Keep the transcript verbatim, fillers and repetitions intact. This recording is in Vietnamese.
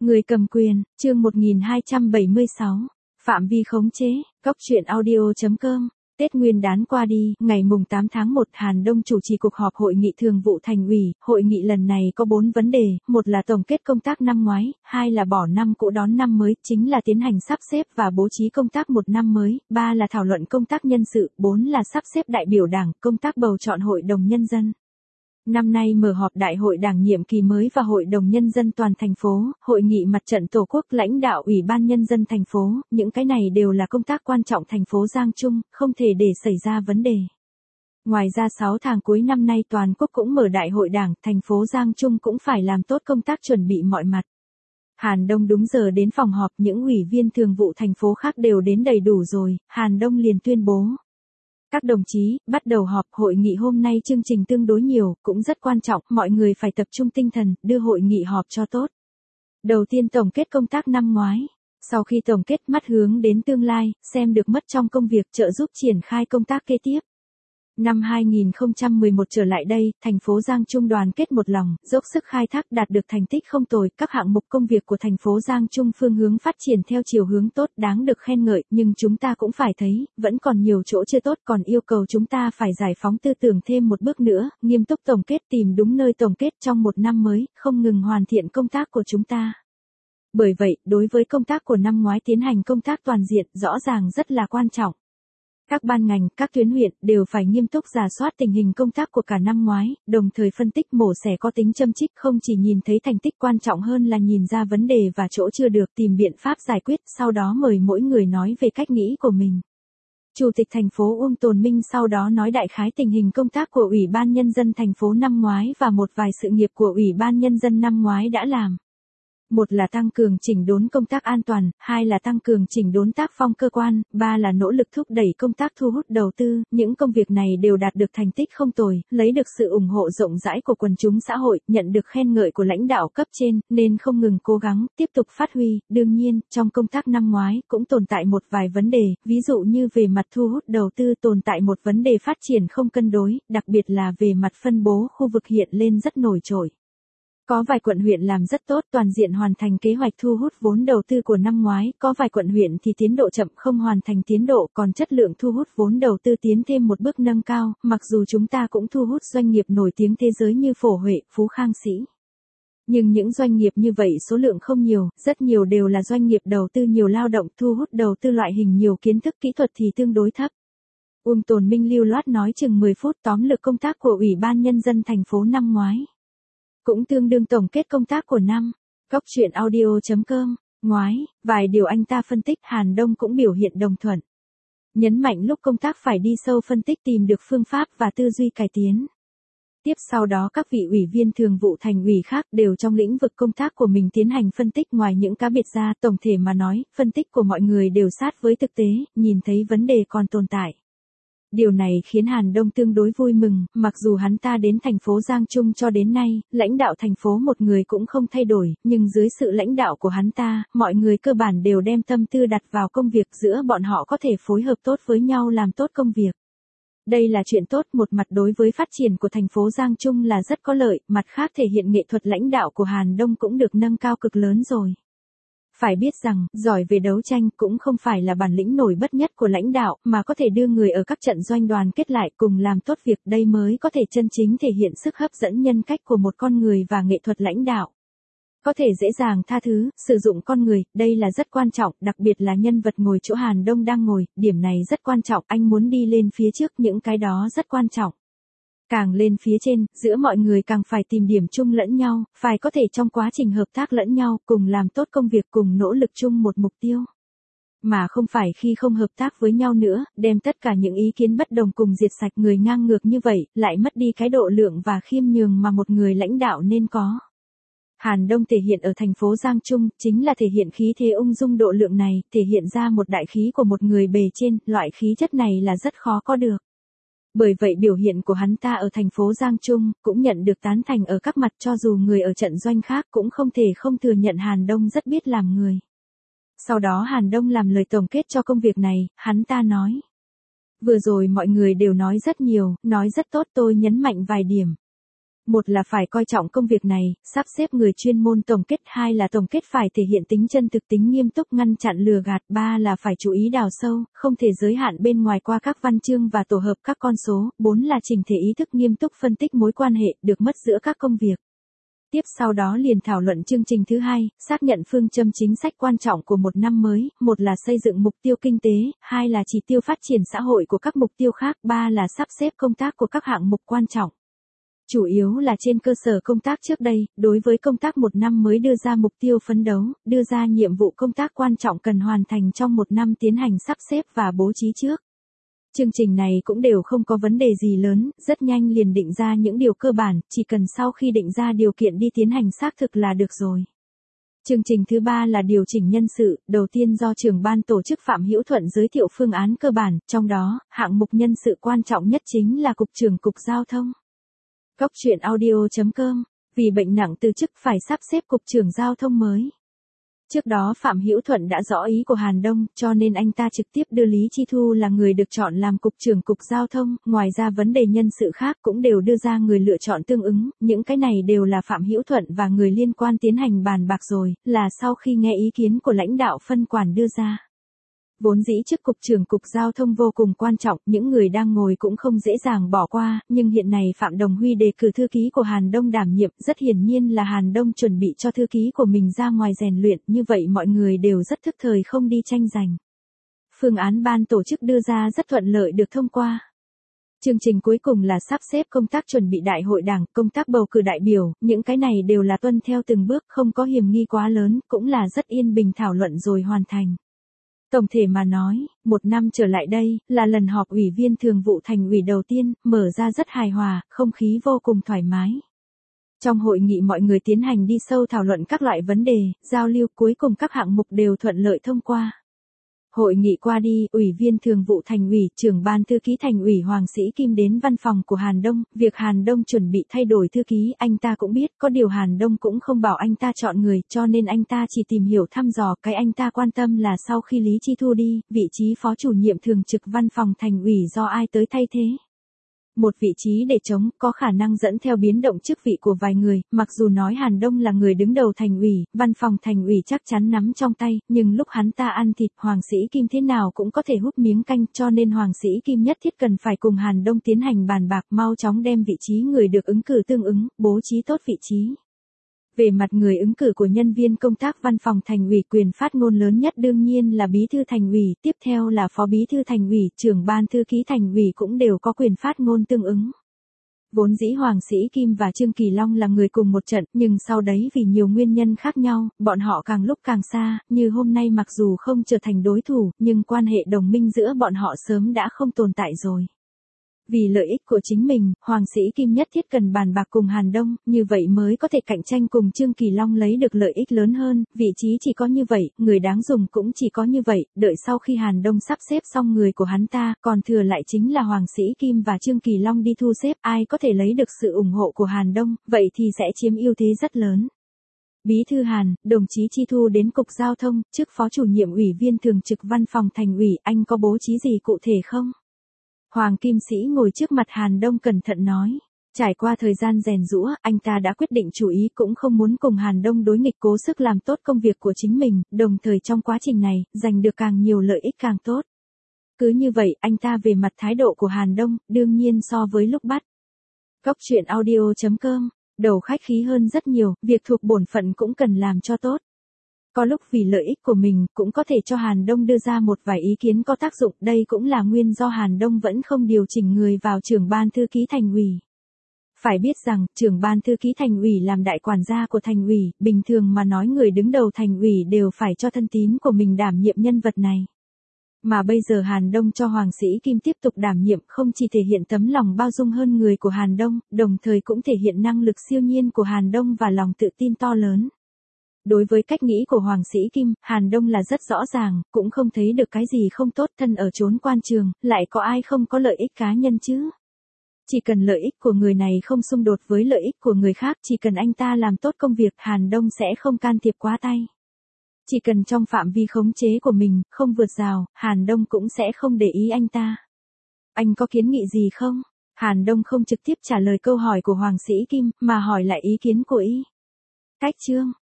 Người cầm quyền, chương một nghìn hai trăm bảy mươi sáu. Phạm vi khống chế, góc truyện audio.com. Tết Nguyên đán qua đi, ngày mùng tám tháng một, Hàn Đông chủ trì cuộc họp hội nghị thường vụ thành ủy. Hội nghị lần này có bốn vấn đề, một là tổng kết công tác năm ngoái, hai là bỏ năm cũ đón năm mới, chính là tiến hành sắp xếp và bố trí công tác một năm mới, ba là thảo luận công tác nhân sự, bốn là sắp xếp đại biểu đảng, công tác bầu chọn hội đồng nhân dân. Năm nay mở họp đại hội đảng nhiệm kỳ mới và hội đồng nhân dân toàn thành phố, hội nghị mặt trận tổ quốc, lãnh đạo ủy ban nhân dân thành phố, những cái này đều là công tác quan trọng thành phố Giang Trung, không thể để xảy ra vấn đề. Ngoài ra sáu tháng cuối năm nay toàn quốc cũng mở đại hội đảng, thành phố Giang Trung cũng phải làm tốt công tác chuẩn bị mọi mặt. Hàn Đông đúng giờ đến phòng họp, những ủy viên thường vụ thành phố khác đều đến đầy đủ rồi, Hàn Đông liền tuyên bố. Các đồng chí, bắt đầu họp. Hội nghị hôm nay chương trình tương đối nhiều, cũng rất quan trọng, mọi người phải tập trung tinh thần, đưa hội nghị họp cho tốt. Đầu tiên tổng kết công tác năm ngoái. Sau khi tổng kết, mắt hướng đến tương lai, xem được mất trong công việc, trợ giúp triển khai công tác kế tiếp. Năm hai nghìn không trăm mười một trở lại đây, thành phố Giang Trung đoàn kết một lòng, dốc sức khai thác, đạt được thành tích không tồi, các hạng mục công việc của thành phố Giang Trung phương hướng phát triển theo chiều hướng tốt, đáng được khen ngợi, nhưng chúng ta cũng phải thấy, vẫn còn nhiều chỗ chưa tốt, còn yêu cầu chúng ta phải giải phóng tư tưởng thêm một bước nữa, nghiêm túc tổng kết, tìm đúng nơi tổng kết trong một năm mới, không ngừng hoàn thiện công tác của chúng ta. Bởi vậy, đối với công tác của năm ngoái tiến hành công tác toàn diện, rõ ràng rất là quan trọng. Các ban ngành, các tuyến huyện đều phải nghiêm túc rà soát tình hình công tác của cả năm ngoái, đồng thời phân tích mổ xẻ có tính châm chích, không chỉ nhìn thấy thành tích, quan trọng hơn là nhìn ra vấn đề và chỗ chưa được, tìm biện pháp giải quyết, sau đó mời mỗi người nói về cách nghĩ của mình. Chủ tịch thành phố Uông Tồn Minh sau đó nói đại khái tình hình công tác của Ủy ban Nhân dân thành phố năm ngoái và một vài sự nghiệp của Ủy ban Nhân dân năm ngoái đã làm. Một là tăng cường chỉnh đốn công tác an toàn, hai là tăng cường chỉnh đốn tác phong cơ quan, ba là nỗ lực thúc đẩy công tác thu hút đầu tư, những công việc này đều đạt được thành tích không tồi, lấy được sự ủng hộ rộng rãi của quần chúng xã hội, nhận được khen ngợi của lãnh đạo cấp trên, nên không ngừng cố gắng, tiếp tục phát huy. Đương nhiên, trong công tác năm ngoái cũng tồn tại một vài vấn đề, ví dụ như về mặt thu hút đầu tư tồn tại một vấn đề phát triển không cân đối, đặc biệt là về mặt phân bố khu vực hiện lên rất nổi trội. Có vài quận huyện làm rất tốt, toàn diện hoàn thành kế hoạch thu hút vốn đầu tư của năm ngoái, có vài quận huyện thì tiến độ chậm, không hoàn thành tiến độ, còn chất lượng thu hút vốn đầu tư tiến thêm một bước nâng cao, mặc dù chúng ta cũng thu hút doanh nghiệp nổi tiếng thế giới như Phổ Huệ, Phú Khang Sĩ. Nhưng những doanh nghiệp như vậy số lượng không nhiều, rất nhiều đều là doanh nghiệp đầu tư nhiều lao động, thu hút đầu tư loại hình nhiều kiến thức kỹ thuật thì tương đối thấp. Uông Tồn Minh lưu loát nói chừng mười phút tóm lược công tác của Ủy ban Nhân dân thành phố năm ngoái. Cũng tương đương tổng kết công tác của năm. Góc truyện audio.com. Ngoái, vài điều anh ta phân tích, Hàn Đông cũng biểu hiện đồng thuận. Nhấn mạnh lúc công tác phải đi sâu phân tích, tìm được phương pháp và tư duy cải tiến. Tiếp sau đó các vị ủy viên thường vụ thành ủy khác đều trong lĩnh vực công tác của mình tiến hành phân tích, ngoài những cá biệt ra, tổng thể mà nói, phân tích của mọi người đều sát với thực tế, nhìn thấy vấn đề còn tồn tại. Điều này khiến Hàn Đông tương đối vui mừng, mặc dù hắn ta đến thành phố Giang Trung cho đến nay, lãnh đạo thành phố một người cũng không thay đổi, nhưng dưới sự lãnh đạo của hắn ta, mọi người cơ bản đều đem tâm tư đặt vào công việc, giữa bọn họ có thể phối hợp tốt với nhau làm tốt công việc. Đây là chuyện tốt, một mặt đối với phát triển của thành phố Giang Trung là rất có lợi, mặt khác thể hiện nghệ thuật lãnh đạo của Hàn Đông cũng được nâng cao cực lớn rồi. Phải biết rằng, giỏi về đấu tranh cũng không phải là bản lĩnh nổi bật nhất của lãnh đạo, mà có thể đưa người ở các trận doanh đoàn kết lại cùng làm tốt việc, đây mới có thể chân chính thể hiện sức hấp dẫn nhân cách của một con người và nghệ thuật lãnh đạo. Có thể dễ dàng tha thứ, sử dụng con người, đây là rất quan trọng, đặc biệt là nhân vật ngồi chỗ Hàn Đông đang ngồi, điểm này rất quan trọng, anh muốn đi lên phía trước, những cái đó rất quan trọng. Càng lên phía trên, giữa mọi người càng phải tìm điểm chung lẫn nhau, phải có thể trong quá trình hợp tác lẫn nhau, cùng làm tốt công việc, cùng nỗ lực chung một mục tiêu. Mà không phải khi không hợp tác với nhau nữa, đem tất cả những ý kiến bất đồng cùng diệt sạch, người ngang ngược như vậy, lại mất đi cái độ lượng và khiêm nhường mà một người lãnh đạo nên có. Hàn Đông thể hiện ở thành phố Giang Trung, chính là thể hiện khí thế ung dung độ lượng này, thể hiện ra một đại khí của một người bề trên, loại khí chất này là rất khó có được. Bởi vậy biểu hiện của hắn ta ở thành phố Giang Trung cũng nhận được tán thành ở các mặt, cho dù người ở trận doanh khác cũng không thể không thừa nhận Hàn Đông rất biết làm người. Sau đó Hàn Đông làm lời tổng kết cho công việc này, hắn ta nói. Vừa rồi mọi người đều nói rất nhiều, nói rất tốt, tôi nhấn mạnh vài điểm. Một là phải coi trọng công việc này, sắp xếp người chuyên môn tổng kết, hai là tổng kết phải thể hiện tính chân thực, tính nghiêm túc, ngăn chặn lừa gạt, ba là phải chú ý đào sâu, không thể giới hạn bên ngoài qua các văn chương và tổ hợp các con số, bốn là chỉnh thể ý thức nghiêm túc phân tích mối quan hệ được mất giữa các công việc. Tiếp sau đó liền thảo luận chương trình thứ hai, xác nhận phương châm chính sách quan trọng của một năm mới, một là xây dựng mục tiêu kinh tế, hai là chỉ tiêu phát triển xã hội của các mục tiêu khác, ba là sắp xếp công tác của các hạng mục quan trọng. Chủ yếu là trên cơ sở công tác trước đây, đối với công tác một năm mới đưa ra mục tiêu phấn đấu, đưa ra nhiệm vụ công tác quan trọng cần hoàn thành trong một năm tiến hành sắp xếp và bố trí trước. Chương trình này cũng đều không có vấn đề gì lớn, rất nhanh liền định ra những điều cơ bản, chỉ cần sau khi định ra điều kiện đi tiến hành xác thực là được rồi. Chương trình thứ ba là điều chỉnh nhân sự, đầu tiên do trưởng ban tổ chức Phạm Hữu Thuận giới thiệu phương án cơ bản, trong đó, hạng mục nhân sự quan trọng nhất chính là cục trưởng cục giao thông. Góc truyện audio chấm com, vì bệnh nặng từ chức phải sắp xếp cục trưởng giao thông mới. Trước đó Phạm Hữu Thuận đã rõ ý của Hàn Đông, cho nên anh ta trực tiếp đưa Lý Chi Thu là người được chọn làm cục trưởng cục giao thông, ngoài ra vấn đề nhân sự khác cũng đều đưa ra người lựa chọn tương ứng, những cái này đều là Phạm Hữu Thuận và người liên quan tiến hành bàn bạc rồi, là sau khi nghe ý kiến của lãnh đạo phân quản đưa ra. Vốn dĩ chức cục trưởng cục giao thông vô cùng quan trọng, những người đang ngồi cũng không dễ dàng bỏ qua, nhưng hiện nay Phạm Đồng Huy đề cử thư ký của Hàn Đông đảm nhiệm, rất hiển nhiên là Hàn Đông chuẩn bị cho thư ký của mình ra ngoài rèn luyện, như vậy mọi người đều rất thức thời không đi tranh giành. Phương án ban tổ chức đưa ra rất thuận lợi được thông qua. Chương trình cuối cùng là sắp xếp công tác chuẩn bị đại hội đảng, công tác bầu cử đại biểu, những cái này đều là tuân theo từng bước, không có hiểm nghi quá lớn, cũng là rất yên bình thảo luận rồi hoàn thành. Tổng thể mà nói, một năm trở lại đây, là lần họp ủy viên thường vụ thành ủy đầu tiên, mở ra rất hài hòa, không khí vô cùng thoải mái. Trong hội nghị mọi người tiến hành đi sâu thảo luận các loại vấn đề, giao lưu, cuối cùng các hạng mục đều thuận lợi thông qua. Hội nghị qua đi, ủy viên thường vụ thành ủy, trưởng ban thư ký thành ủy Hoàng Sĩ Kim đến văn phòng của Hàn Đông, việc Hàn Đông chuẩn bị thay đổi thư ký, anh ta cũng biết, có điều Hàn Đông cũng không bảo anh ta chọn người, cho nên anh ta chỉ tìm hiểu thăm dò, cái anh ta quan tâm là sau khi Lý Chi Thu đi, vị trí phó chủ nhiệm thường trực văn phòng thành ủy do ai tới thay thế. Một vị trí để trống, có khả năng dẫn theo biến động chức vị của vài người, mặc dù nói Hàn Đông là người đứng đầu thành ủy, văn phòng thành ủy chắc chắn nắm trong tay, nhưng lúc hắn ta ăn thịt, Hoàng Sĩ Kim thế nào cũng có thể hút miếng canh, cho nên Hoàng Sĩ Kim nhất thiết cần phải cùng Hàn Đông tiến hành bàn bạc, mau chóng đem vị trí người được ứng cử tương ứng, bố trí tốt vị trí. Về mặt người ứng cử của nhân viên công tác văn phòng thành ủy, quyền phát ngôn lớn nhất đương nhiên là bí thư thành ủy, tiếp theo là phó bí thư thành ủy, trưởng ban thư ký thành ủy cũng đều có quyền phát ngôn tương ứng. Vốn dĩ Hoàng Sĩ Kim và Trương Kỳ Long là người cùng một trận, nhưng sau đấy vì nhiều nguyên nhân khác nhau, bọn họ càng lúc càng xa, như hôm nay mặc dù không trở thành đối thủ, nhưng quan hệ đồng minh giữa bọn họ sớm đã không tồn tại rồi. Vì lợi ích của chính mình, Hoàng Sĩ Kim nhất thiết cần bàn bạc cùng Hàn Đông, như vậy mới có thể cạnh tranh cùng Trương Kỳ Long lấy được lợi ích lớn hơn, vị trí chỉ có như vậy, người đáng dùng cũng chỉ có như vậy, đợi sau khi Hàn Đông sắp xếp xong người của hắn ta, còn thừa lại chính là Hoàng Sĩ Kim và Trương Kỳ Long đi thu xếp, ai có thể lấy được sự ủng hộ của Hàn Đông, vậy thì sẽ chiếm ưu thế rất lớn. Bí thư Hàn, đồng chí Chi Thu đến cục giao thông, chức phó chủ nhiệm ủy viên thường trực văn phòng thành ủy, anh có bố trí gì cụ thể không? Hoàng Kim Sĩ ngồi trước mặt Hàn Đông cẩn thận nói. Trải qua thời gian rèn giũa, anh ta đã quyết định chủ ý cũng không muốn cùng Hàn Đông đối nghịch, cố sức làm tốt công việc của chính mình, đồng thời trong quá trình này, giành được càng nhiều lợi ích càng tốt. Cứ như vậy, anh ta về mặt thái độ của Hàn Đông, đương nhiên so với lúc bắt. Góc truyện audio chấm com, đầu khách khí hơn rất nhiều, việc thuộc bổn phận cũng cần làm cho tốt. Có lúc vì lợi ích của mình, cũng có thể cho Hàn Đông đưa ra một vài ý kiến có tác dụng, đây cũng là nguyên do Hàn Đông vẫn không điều chỉnh người vào trưởng ban thư ký thành ủy. Phải biết rằng, trưởng ban thư ký thành ủy làm đại quản gia của thành ủy, bình thường mà nói người đứng đầu thành ủy đều phải cho thân tín của mình đảm nhiệm nhân vật này. Mà bây giờ Hàn Đông cho Hoàng Sĩ Kim tiếp tục đảm nhiệm, không chỉ thể hiện tấm lòng bao dung hơn người của Hàn Đông, đồng thời cũng thể hiện năng lực siêu nhiên của Hàn Đông và lòng tự tin to lớn. Đối với cách nghĩ của Hoàng Sĩ Kim, Hàn Đông là rất rõ ràng, cũng không thấy được cái gì không tốt, thân ở chốn quan trường, lại có ai không có lợi ích cá nhân chứ? Chỉ cần lợi ích của người này không xung đột với lợi ích của người khác, chỉ cần anh ta làm tốt công việc, Hàn Đông sẽ không can thiệp quá tay. Chỉ cần trong phạm vi khống chế của mình, không vượt rào, Hàn Đông cũng sẽ không để ý anh ta. Anh có kiến nghị gì không? Hàn Đông không trực tiếp trả lời câu hỏi của Hoàng Sĩ Kim, mà hỏi lại ý kiến của y. Cách chương